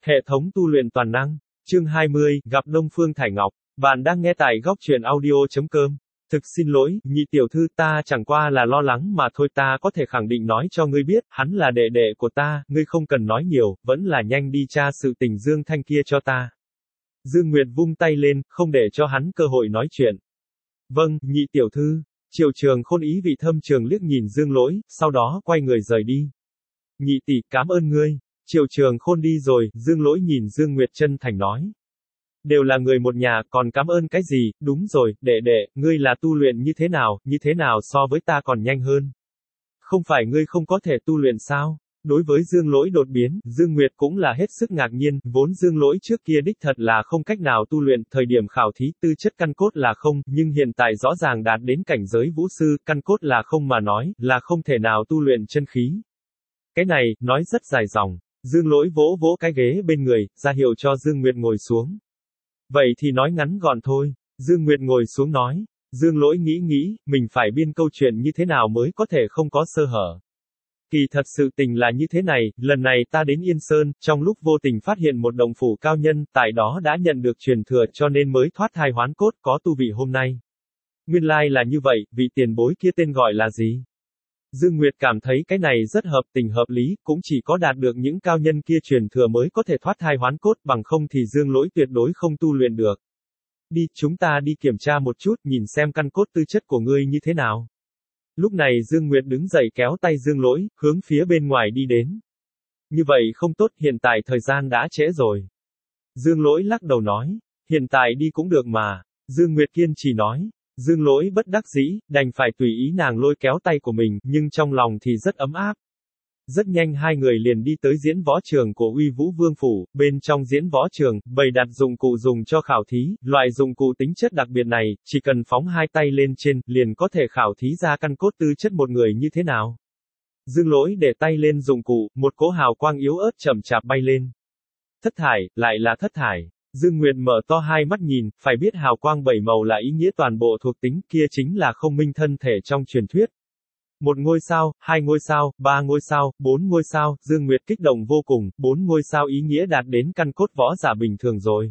Hệ thống tu luyện toàn năng. Chương 20, gặp Đông Phương Thải Ngọc. Bạn đang nghe tại góc truyện audio.com. Thực xin lỗi, nhị tiểu thư, ta chẳng qua là lo lắng mà thôi, ta có thể khẳng định nói cho ngươi biết, hắn là đệ đệ của ta, ngươi không cần nói nhiều, vẫn là nhanh đi tra sự tình Dương Thanh kia cho ta. Dương Nguyệt vung tay lên, không để cho hắn cơ hội nói chuyện. Vâng, nhị tiểu thư. Triệu Trường Khôn ý vị thâm trường liếc nhìn Dương Lỗi, sau đó quay người rời đi. Nhị tỷ, cảm ơn ngươi. Triệu Trường Khôn đi rồi, Dương Lỗi nhìn Dương Nguyệt chân thành nói. Đều là người một nhà, còn cảm ơn cái gì, đúng rồi, đệ đệ, ngươi là tu luyện như thế nào so với ta còn nhanh hơn. Không phải ngươi không có thể tu luyện sao? Đối với Dương Lỗi đột biến, Dương Nguyệt cũng là hết sức ngạc nhiên, vốn Dương Lỗi trước kia đích thật là không cách nào tu luyện, thời điểm khảo thí tư chất căn cốt là không, nhưng hiện tại rõ ràng đạt đến cảnh giới vũ sư, căn cốt là không mà nói, là không thể nào tu luyện chân khí. Cái này, nói rất dài dòng. Dương Lỗi vỗ vỗ cái ghế bên người, ra hiệu cho Dương Nguyệt ngồi xuống. Vậy thì nói ngắn gọn thôi. Dương Nguyệt ngồi xuống nói. Dương Lỗi nghĩ, mình phải biên câu chuyện như thế nào mới có thể không có sơ hở. Kỳ thật sự tình là như thế này, lần này ta đến Yên Sơn, trong lúc vô tình phát hiện một động phủ cao nhân, tại đó đã nhận được truyền thừa cho nên mới thoát thai hoán cốt, có tu vị hôm nay. Nguyên lai là như vậy, vị tiền bối kia tên gọi là gì? Dương Nguyệt cảm thấy cái này rất hợp tình hợp lý, cũng chỉ có đạt được những cao nhân kia truyền thừa mới có thể thoát thai hoán cốt, bằng không thì Dương Lỗi tuyệt đối không tu luyện được. Đi, chúng ta đi kiểm tra một chút, nhìn xem căn cốt tư chất của ngươi như thế nào. Lúc này Dương Nguyệt đứng dậy kéo tay Dương Lỗi, hướng phía bên ngoài đi đến. Như vậy không tốt, hiện tại thời gian đã trễ rồi. Dương Lỗi lắc đầu nói, hiện tại đi cũng được mà. Dương Nguyệt kiên trì nói. Dương Lỗi bất đắc dĩ, đành phải tùy ý nàng lôi kéo tay của mình, nhưng trong lòng thì rất ấm áp. Rất nhanh hai người liền đi tới diễn võ trường của Uy Vũ Vương Phủ, bên trong diễn võ trường, bày đặt dụng cụ dùng cho khảo thí, loại dụng cụ tính chất đặc biệt này, chỉ cần phóng hai tay lên trên, liền có thể khảo thí ra căn cốt tư chất một người như thế nào. Dương Lỗi để tay lên dụng cụ, một cỗ hào quang yếu ớt chậm chạp bay lên. Thất thải, lại là thất thải. Dương Nguyệt mở to hai mắt nhìn, phải biết hào quang bảy màu là ý nghĩa toàn bộ thuộc tính, kia chính là không minh thân thể trong truyền thuyết. Một ngôi sao, hai ngôi sao, ba ngôi sao, bốn ngôi sao, Dương Nguyệt kích động vô cùng, bốn ngôi sao ý nghĩa đạt đến căn cốt võ giả bình thường rồi.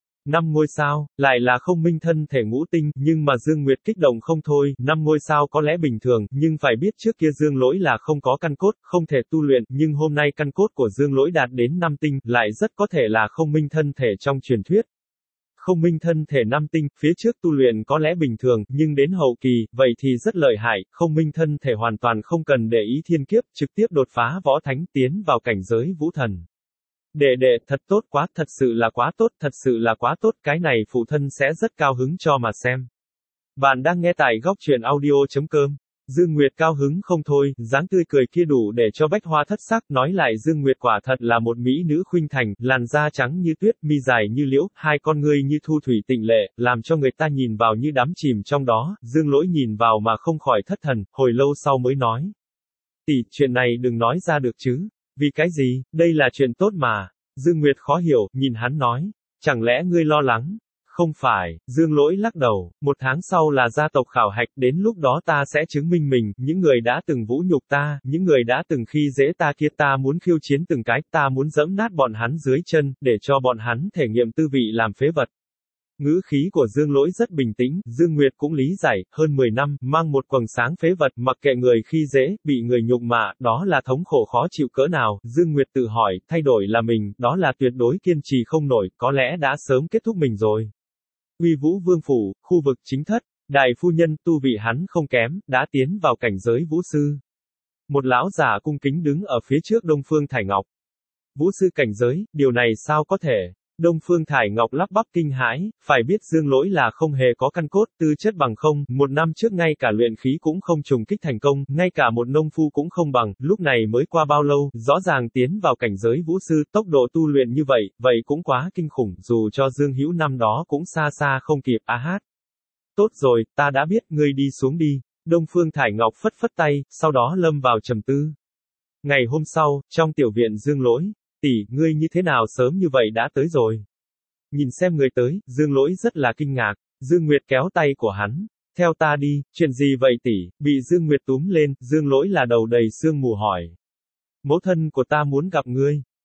5 ngôi sao, lại là không minh thân thể ngũ tinh, nhưng mà Dương Nguyệt kích động không thôi, 5 ngôi sao có lẽ bình thường, nhưng phải biết trước kia Dương Lỗi là không có căn cốt, không thể tu luyện, nhưng hôm nay căn cốt của Dương Lỗi đạt đến 5 tinh, lại rất có thể là không minh thân thể trong truyền thuyết. Không minh thân thể 5 tinh, phía trước tu luyện có lẽ bình thường, nhưng đến hậu kỳ, vậy thì rất lợi hại, không minh thân thể hoàn toàn không cần để ý thiên kiếp, trực tiếp đột phá võ thánh tiến vào cảnh giới vũ thần. Đệ, thật tốt quá, thật sự là quá tốt, thật sự là quá tốt, cái này phụ thân sẽ rất cao hứng cho mà xem. Bạn đang nghe tại góc truyện audio.com. Dương Nguyệt cao hứng không thôi, dáng tươi cười kia đủ để cho bách hoa thất sắc, nói lại Dương Nguyệt quả thật là một mỹ nữ khuynh thành, làn da trắng như tuyết, mi dài như liễu, hai con ngươi như thu thủy tịnh lệ, làm cho người ta nhìn vào như đắm chìm trong đó, Dương Lỗi nhìn vào mà không khỏi thất thần, hồi lâu sau mới nói. Tỷ, chuyện này đừng nói ra được chứ, vì cái gì, đây là chuyện tốt mà. Dương Nguyệt khó hiểu, nhìn hắn nói, chẳng lẽ ngươi lo lắng? Không phải, Dương Lỗi lắc đầu, 1 tháng sau là gia tộc khảo hạch, đến lúc đó ta sẽ chứng minh mình, những người đã từng vũ nhục ta, những người đã từng khi dễ ta kia ta muốn khiêu chiến từng cái, ta muốn giẫm nát bọn hắn dưới chân, để cho bọn hắn thể nghiệm tư vị làm phế vật. Ngữ khí của Dương Lỗi rất bình tĩnh, Dương Nguyệt cũng lý giải, hơn 10 năm, mang một quầng sáng phế vật, mặc kệ người khi dễ, bị người nhục mạ, đó là thống khổ khó chịu cỡ nào, Dương Nguyệt tự hỏi, thay đổi là mình, đó là tuyệt đối kiên trì không nổi, có lẽ đã sớm kết thúc mình rồi. Uy Vũ Vương Phủ, khu vực chính thất, đại phu nhân, tu vị hắn không kém, đã tiến vào cảnh giới vũ sư. Một lão giả cung kính đứng ở phía trước Đông Phương Thải Ngọc. Vũ sư cảnh giới, điều này sao có thể? Đông Phương Thải Ngọc lắp bắp kinh hãi, phải biết Dương Lỗi là không hề có căn cốt, tư chất bằng không, 1 năm trước ngay cả luyện khí cũng không trùng kích thành công, ngay cả một nông phu cũng không bằng, lúc này mới qua bao lâu, rõ ràng tiến vào cảnh giới vũ sư, tốc độ tu luyện như vậy cũng quá kinh khủng, dù cho Dương Hữu năm đó cũng xa xa không kịp, hát. Tốt rồi, ta đã biết, ngươi đi xuống đi. Đông Phương Thải Ngọc phất phất tay, sau đó lâm vào trầm tư. Ngày hôm sau, trong tiểu viện Dương Lỗi. Tỷ, ngươi như thế nào sớm như vậy đã tới rồi? Nhìn xem người tới, Dương Lỗi rất là kinh ngạc. Dương Nguyệt kéo tay của hắn. Theo ta đi, chuyện gì vậy tỷ? Bị Dương Nguyệt túm lên, Dương Lỗi là đầu đầy sương mù hỏi. Mẫu thân của ta muốn gặp ngươi.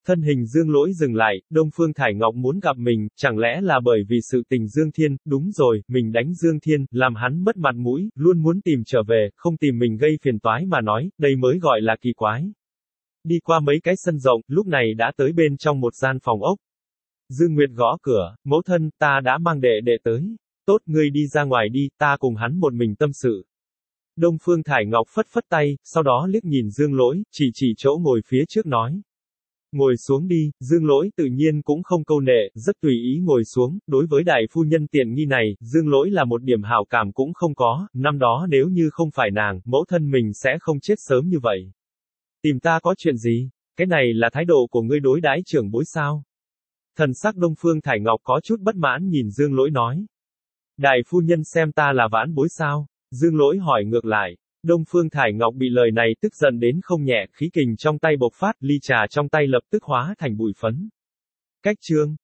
Thân hình Dương Lỗi dừng lại, Đông Phương Thải Ngọc muốn gặp mình, chẳng lẽ là bởi vì sự tình Dương Thiên, đúng rồi, mình đánh Dương Thiên, làm hắn mất mặt mũi, luôn muốn tìm trở về, không tìm mình gây phiền toái mà nói, đây mới gọi là kỳ quái. Đi qua mấy cái sân rộng, lúc này đã tới bên trong một gian phòng ốc. Dương Nguyệt gõ cửa, mẫu thân, ta đã mang đệ đệ tới. Tốt, ngươi đi ra ngoài đi, ta cùng hắn một mình tâm sự. Đông Phương Thải Ngọc phất phất tay, sau đó liếc nhìn Dương Lỗi, chỉ chỗ ngồi phía trước nói. Ngồi xuống đi, Dương Lỗi tự nhiên cũng không câu nệ, rất tùy ý ngồi xuống, đối với đại phu nhân tiện nghi này, Dương Lỗi là một điểm hảo cảm cũng không có, năm đó nếu như không phải nàng, mẫu thân mình sẽ không chết sớm như vậy. Tìm ta có chuyện gì? Cái này là thái độ của ngươi đối đãi trưởng bối sao? Thần sắc Đông Phương Thải Ngọc có chút bất mãn nhìn Dương Lỗi nói. Đại phu nhân xem ta là vãn bối sao? Dương Lỗi hỏi ngược lại. Đông Phương Thải Ngọc bị lời này tức giận đến không nhẹ, khí kình trong tay bộc phát, ly trà trong tay lập tức hóa thành bụi phấn. Cách chương